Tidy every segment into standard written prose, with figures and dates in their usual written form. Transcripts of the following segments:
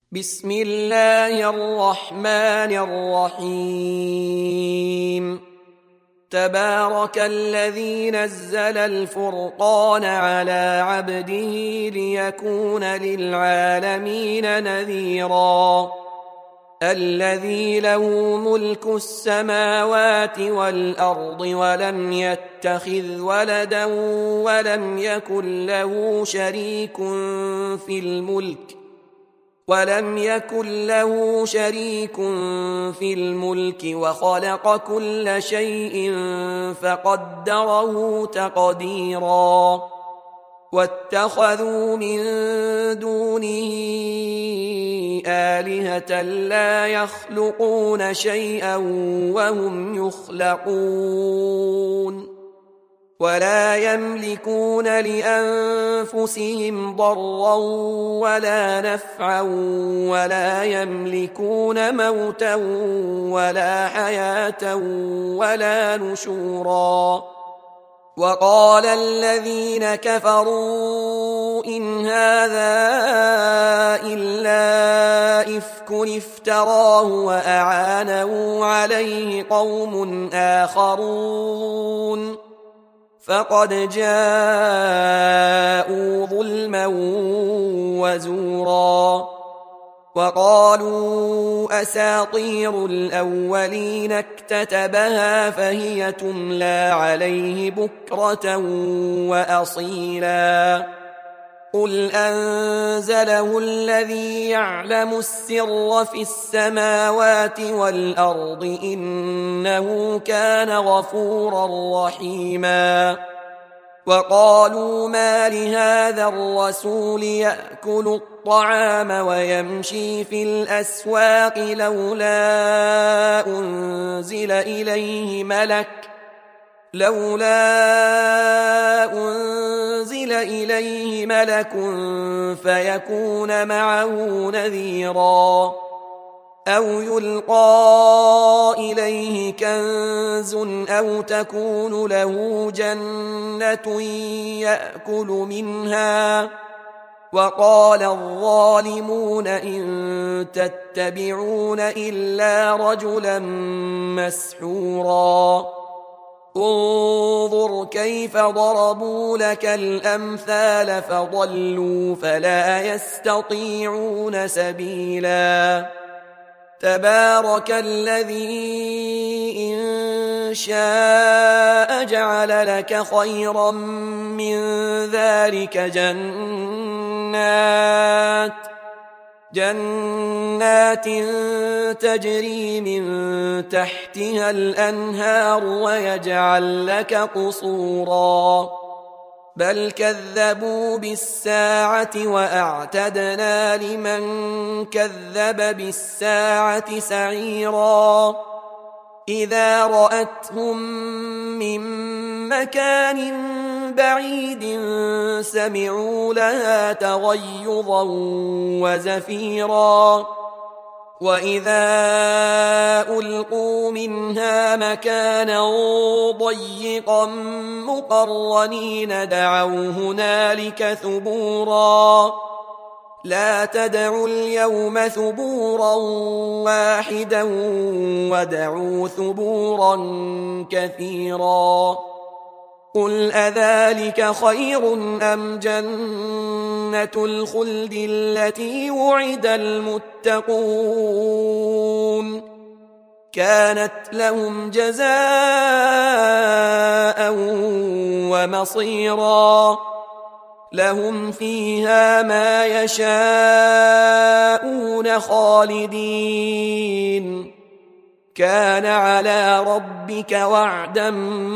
بسم الله الرحمن الرحيم. تبارك الذي نزل الفرقان على عبده ليكون للعالمين نذيرا. الذي له ملك السماوات والأرض ولم يتخذ ولدا ولم يكن له شريك في الملك وخلق كل شيء فقدره تقديرا. واتخذوا من دونه آلهة لا يخلقون شيئا وهم يخلقون ولا يملكون لأنفسهم ضرا ولا نفعا ولا يملكون موتا ولا حياة ولا نشورا. وقال الذين كفروا إن هذا إلا إفك افتراه وأعانه عليه قوم آخرون فقد جاءوا ظلما وزورا. وقالوا أساطير الأولين اكتتبها فهي تملى عليه بكرة وأصيلا. قل أنزله الذي يعلم السر في السماوات والأرض إنه كان غفورا رحيما. وقالوا ما لهذا الرسول يأكل الطعام ويمشي في الأسواق لولا أنزل إليه ملك فيكون معه نذيرا. أو يلقى إليه كنز أو تكون له جنة يأكل منها. وقال الظالمون إن تتبعون إلا رجلا مسحورا. انظر كيف ضربوا لك الأمثال فضلوا فلا يستطيعون سبيلا. تبارك الذي إن شاء جعل لك خيرا من ذلك جنات تجري من تحتها الأنهار ويجعل لك قصورا. بل كذبوا بالساعة وأعتدنا لمن كذب بالساعة سعيرا. إذا رأتهم من مكان بعيد سمعوا لها تغيظا وزفيرا. وإذا ألقوا منها مكانا ضيقا مقرنين دعوا هنالك ثبورا. لا تدعوا اليوم ثبورا واحدا ودعوا ثبورا كثيرا. قل أذلك خير أم جنة الخلد التي وعد المتقون كانت لهم جزاء ومصيرا. لهم فيها ما يشاءون خالدين كان على ربك وعدا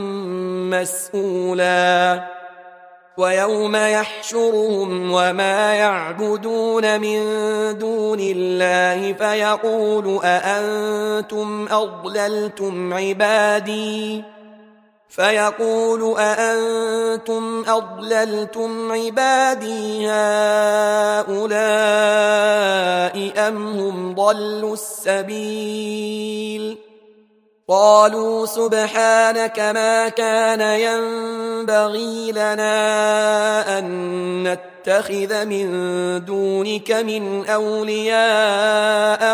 مسئولا. ويوم يحشرهم وما يعبدون من دون الله فيقول أأنتم أضللتم عبادي هؤلاء أم هم ضلوا السبيل. قالوا سبحانك ما كان ينبغي لنا أن نتبع نتخذ من دونك من أولياء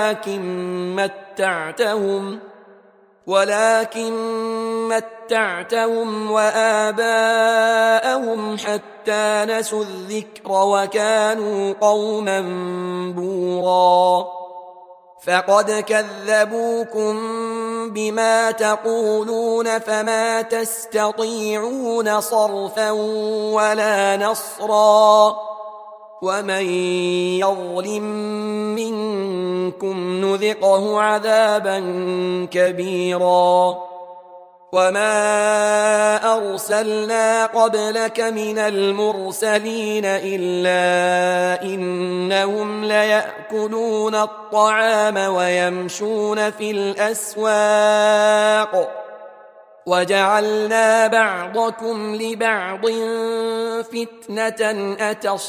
ولكن متعتهم وآباءهم حتى نسوا الذكر وكانوا قوما بورا فقد كذبوكم بما تقولون فما تستطيعون صرفا ولا نصرا ومن يظلم منكم نذقه عذابا كبيرا وما أرسلنا قبلك من المرسلين إلا إنهم ليأكلون الطعام ويمشون في الأسواق وجعلنا بعضكم لبعض فتنة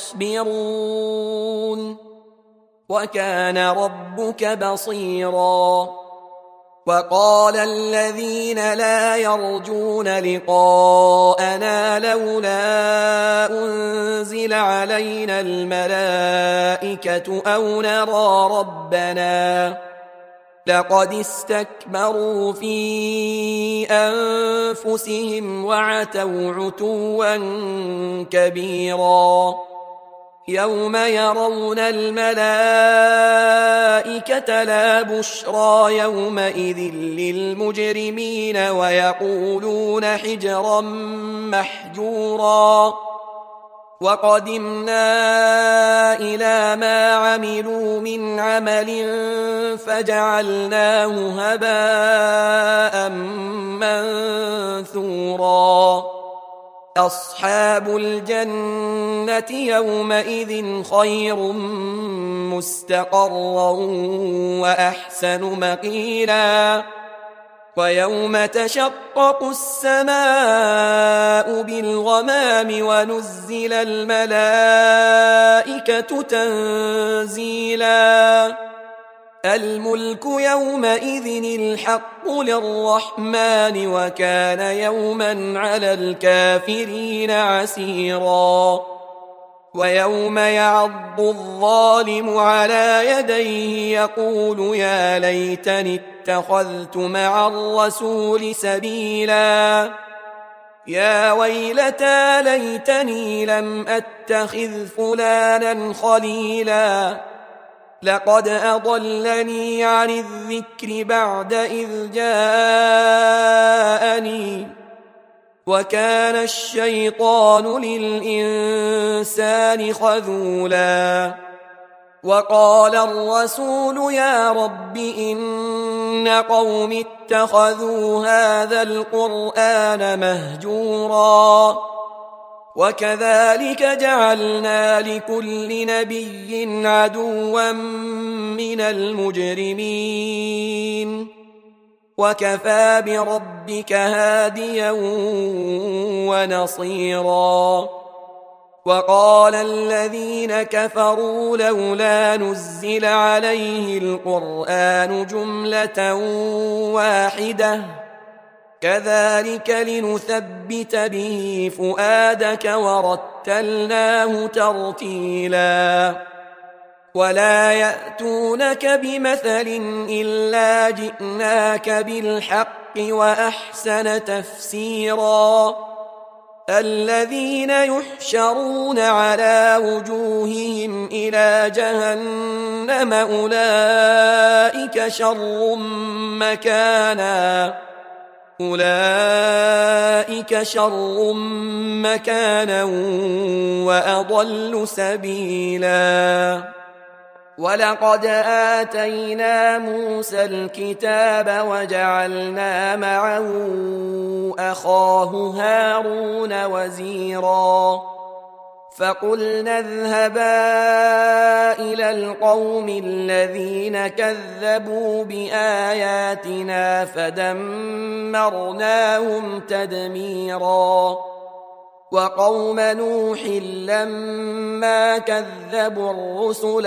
أتصبرون وكان ربك بصيرا وقال الذين لا يرجون لقاءنا لولا أنزل علينا الملائكة أو نرى ربنا لقد استكبروا في أنفسهم وعتوا عتوا كبيرا يوم يرون الملائكة لا بشرى يومئذ للمجرمين ويقولون حجرا محجورا وقدمنا إلى ما عملوا من عمل فجعلناه هباء منثورا أصحاب الجنة يومئذ خير مستقرا وأحسن مقيلا ويوم تشقق السماء بالغمام ونزل الملائكة تنزيلا الملك يومئذ الحق للرحمن وكان يوما على الكافرين عسيرا ويوم يعض الظالم على يديه يقول يا ليتني اتخذت مع الرسول سبيلا يا ويلتى ليتني لم أتخذ فلانا خليلا لقد أضلني عن الذكر بعد إذ جاءني وكان الشيطان للإنسان خذولا وقال الرسول يا رب إن قوم اتخذوا هذا القرآن مهجورا وكذلك جعلنا لكل نبي عدوا من المجرمين وكفى بربك هاديا ونصيرا وقال الذين كفروا لولا نزل عليه القرآن جملة واحدة كذلك لنثبت به فؤادك ورتلناه ترتيلا ولا يأتونك بمثل إلا جئناك بالحق وأحسن تفسيرا الذين يحشرون على وجوههم إلى جهنم أولئك شر مكانا وأضل سبيلا ولقد آتينا موسى الكتاب وجعلنا معه أخاه هارون وزيرا فقلنا اذهبا إلى القوم الذين كذبوا بآياتنا فدمرناهم تدميرا وقوم نوح لما كذبوا الرسل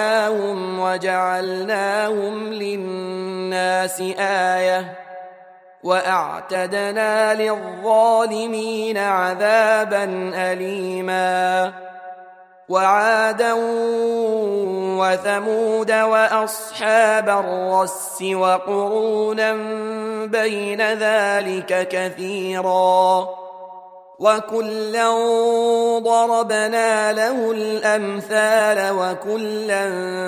أغرقناهم وجعلناهم للناس آية وأعتدنا للظالمين عذابا أليما وعادا وثمود وأصحاب الرس وقرونا بين ذلك كثيرا وكلا ضربنا له الأمثال وكلا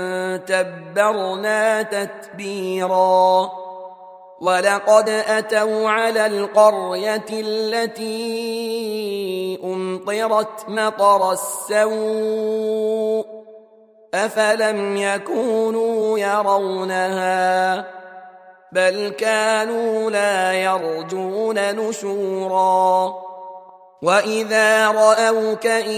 تبرنا تتبيرا ولقد أتوا على القرية التي أمطرت مطر السوء أفلم يكونوا يرونها بل كانوا لا يرجون نشورا وإذا رأوك إن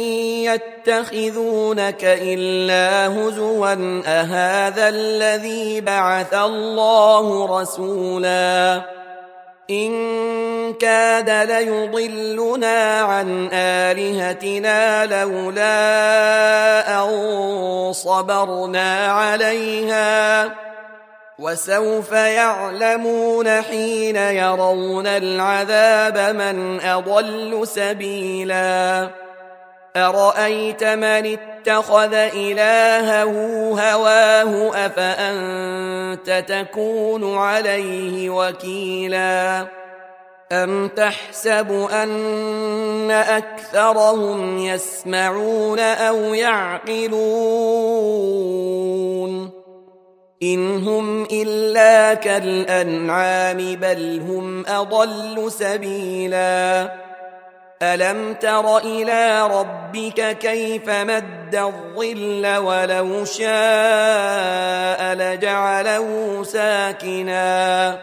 يتخذونك إلا هزوا أهذا الذي بعث الله رسولا إن كاد ليضلنا عن آلهتنا لولا أن صبرنا عليها وسوف يعلمون حين يرون العذاب من أضل سبيلا أرأيت من اتخذ إلهه هواه أفأنت تكون عليه وكيلا أم تحسب أن أكثرهم يسمعون أو يعقلون إن هم إلا كالأنعام بل هم أضل سبيلا ألم تر إلى ربك كيف مد الظل ولو شاء لجعله ساكنا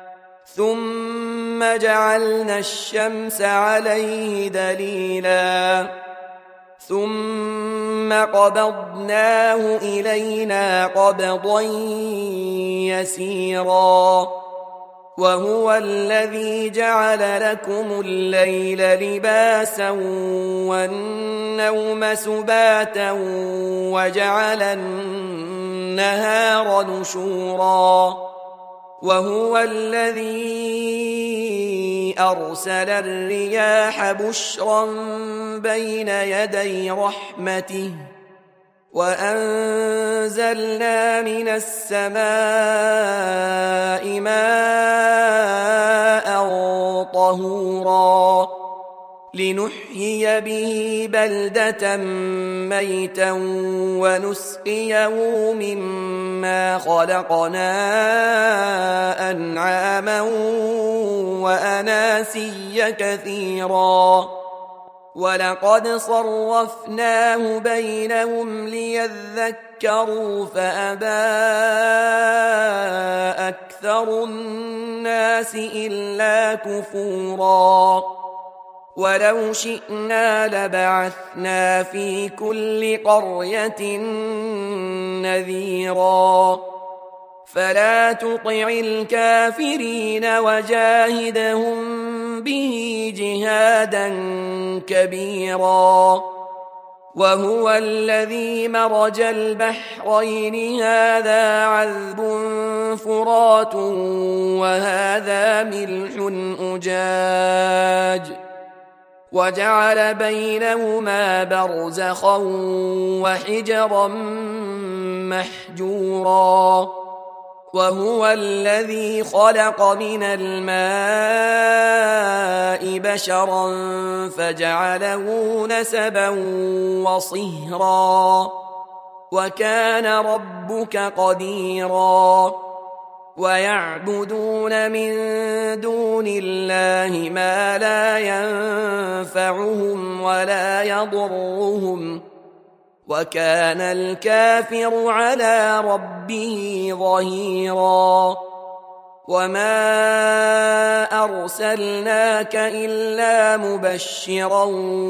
ثم جعلنا الشمس عليه دليلا ثم قبضناه إلينا قبضا يسيرا وهو الذي جعل لكم الليل لباسا والنوم سباتا وجعل النهار نشورا وهو الذي أرسل الرياح بشرا بين يدي رحمته وأنزلنا من السماء ماء طهورا لنحيي به بلدة ميتا ونسقيه مما خلقنا أنعاما وأناسيا كثيرا ولقد صرفناه بينهم ليذكروا فأبى أكثر الناس إلا كفورا ولو شئنا لبعثنا في كل قرية نذيرا فلا تطع الكافرين وجاهدهم به جهادا كبيرا وهو الذي مرج البحرين هذا عذب فرات وهذا ملح أجاج وجعل بينهما برزخا وحجرا محجورا وهو الذي خلق من الماء بشرا فجعله نسبا وصهرا وكان ربك قديرا ويعبدون من دون الله ما لا ينفعهم ولا يضرهم وكان الكافر على ربه ظهيرا وما أرسلناك إلا مبشرا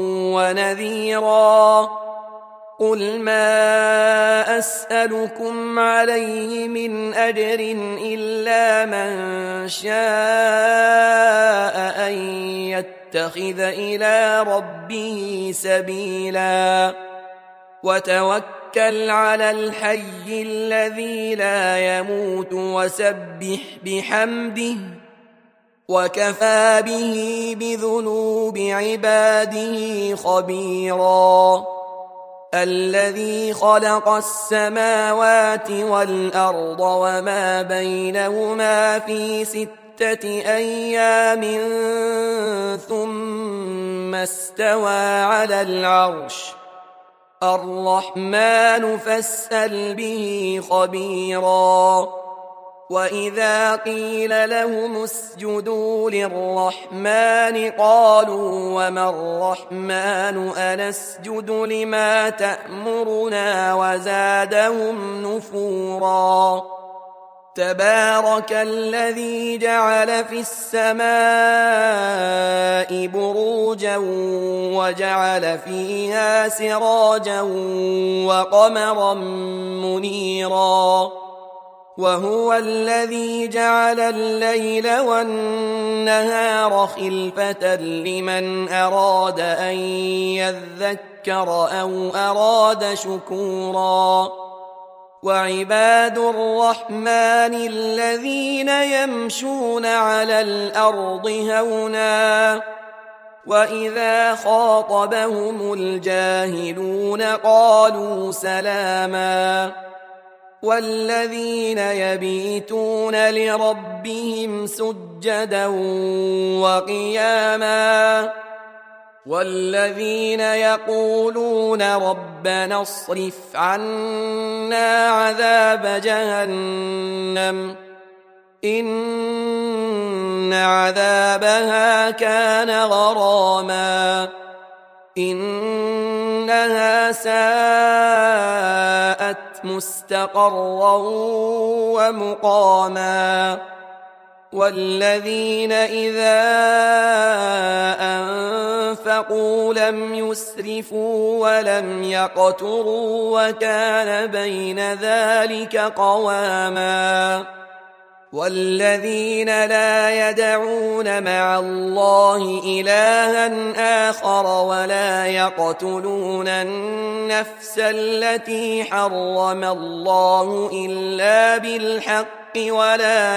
ونذيرا قل ما أسألكم عليه من أجر إلا من شاء أن يتخذ إلى ربه سبيلا وتوكل على الحي الذي لا يموت وسبح بحمده وكفى به بذنوب عباده خبيرا الذي خلق السماوات والأرض وما بينهما في 6 أيام ثم استوى على العرش الرحمن فاسأل به خبيرا وإذا قيل لهم اسجدوا للرحمن قالوا وما الرحمن أنسجد لما تأمرنا وزادهم نفورا تبارك الذي جعل في السماء بروجا وجعل فيها سراجا وقمرا منيرا وهو الذي جعل الليل والنهار خلفة لمن أراد أن يذكر أو أراد شكورا وعباد الرحمن الذين يمشون على الأرض هونا وإذا خاطبهم الجاهلون قالوا سلاما والذين يبيتون لربهم سجدا وقياما والذين يقولون ربنا اصرف عنا عذاب جهنم إن عذابها كان غراما إنها ساءت مستقرا ومقاما والذين إذا أنفقوا لم يسرفوا ولم يقتروا وكان بين ذلك قواما والذين لا يدعون مع الله إلها آخر ولا يقتلون النفس التي حرم الله إلا بالحق ولا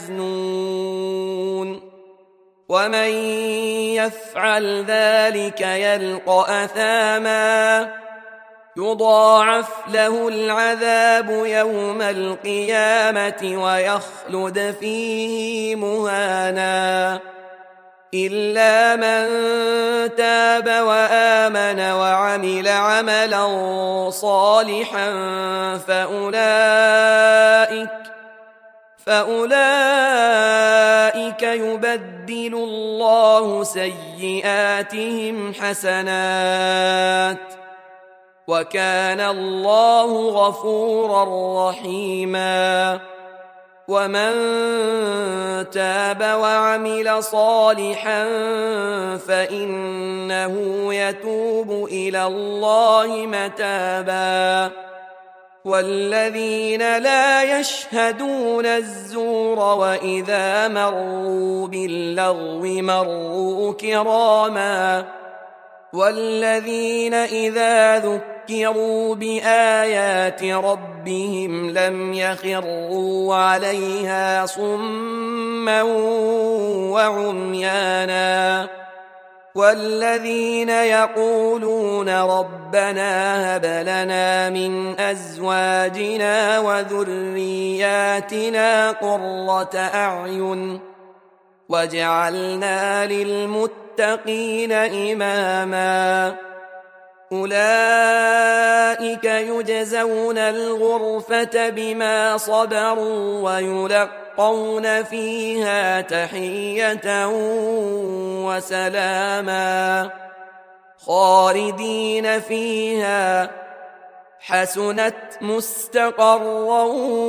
يزنون ومن يفعل ذلك يلقى أثاما يضاعف له العذاب يوم القيامة ويخلد فيه مهانا إلا من تاب وآمن وعمل عملا صالحا فأولئك يبدل الله سيئاتهم حسنات وكان الله غفورا رحيما ومن تاب وعمل صالحا فإنه يتوب إلى الله متابا والذين لا يشهدون الزور وإذا مروا باللغو مروا كراما والذين إذا ذكروا بآيات ربهم لم يخروا عليها صما وعميانا والذين يقولون ربنا هب لنا من أزواجنا وذرياتنا قرة أعين واجعلنا للمتقين إماما أولئك يجزون الغرفة بما صبروا ويلقون فيها تحية وسلاما خالدين فيها حسنت مستقرا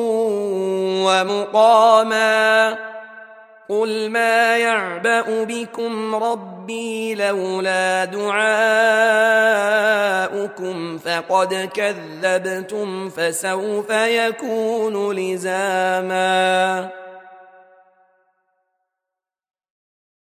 ومقاما قل ما يعبأ بكم ربي لولا دعاؤكم فقد كذبتم فسوف يكون لزاما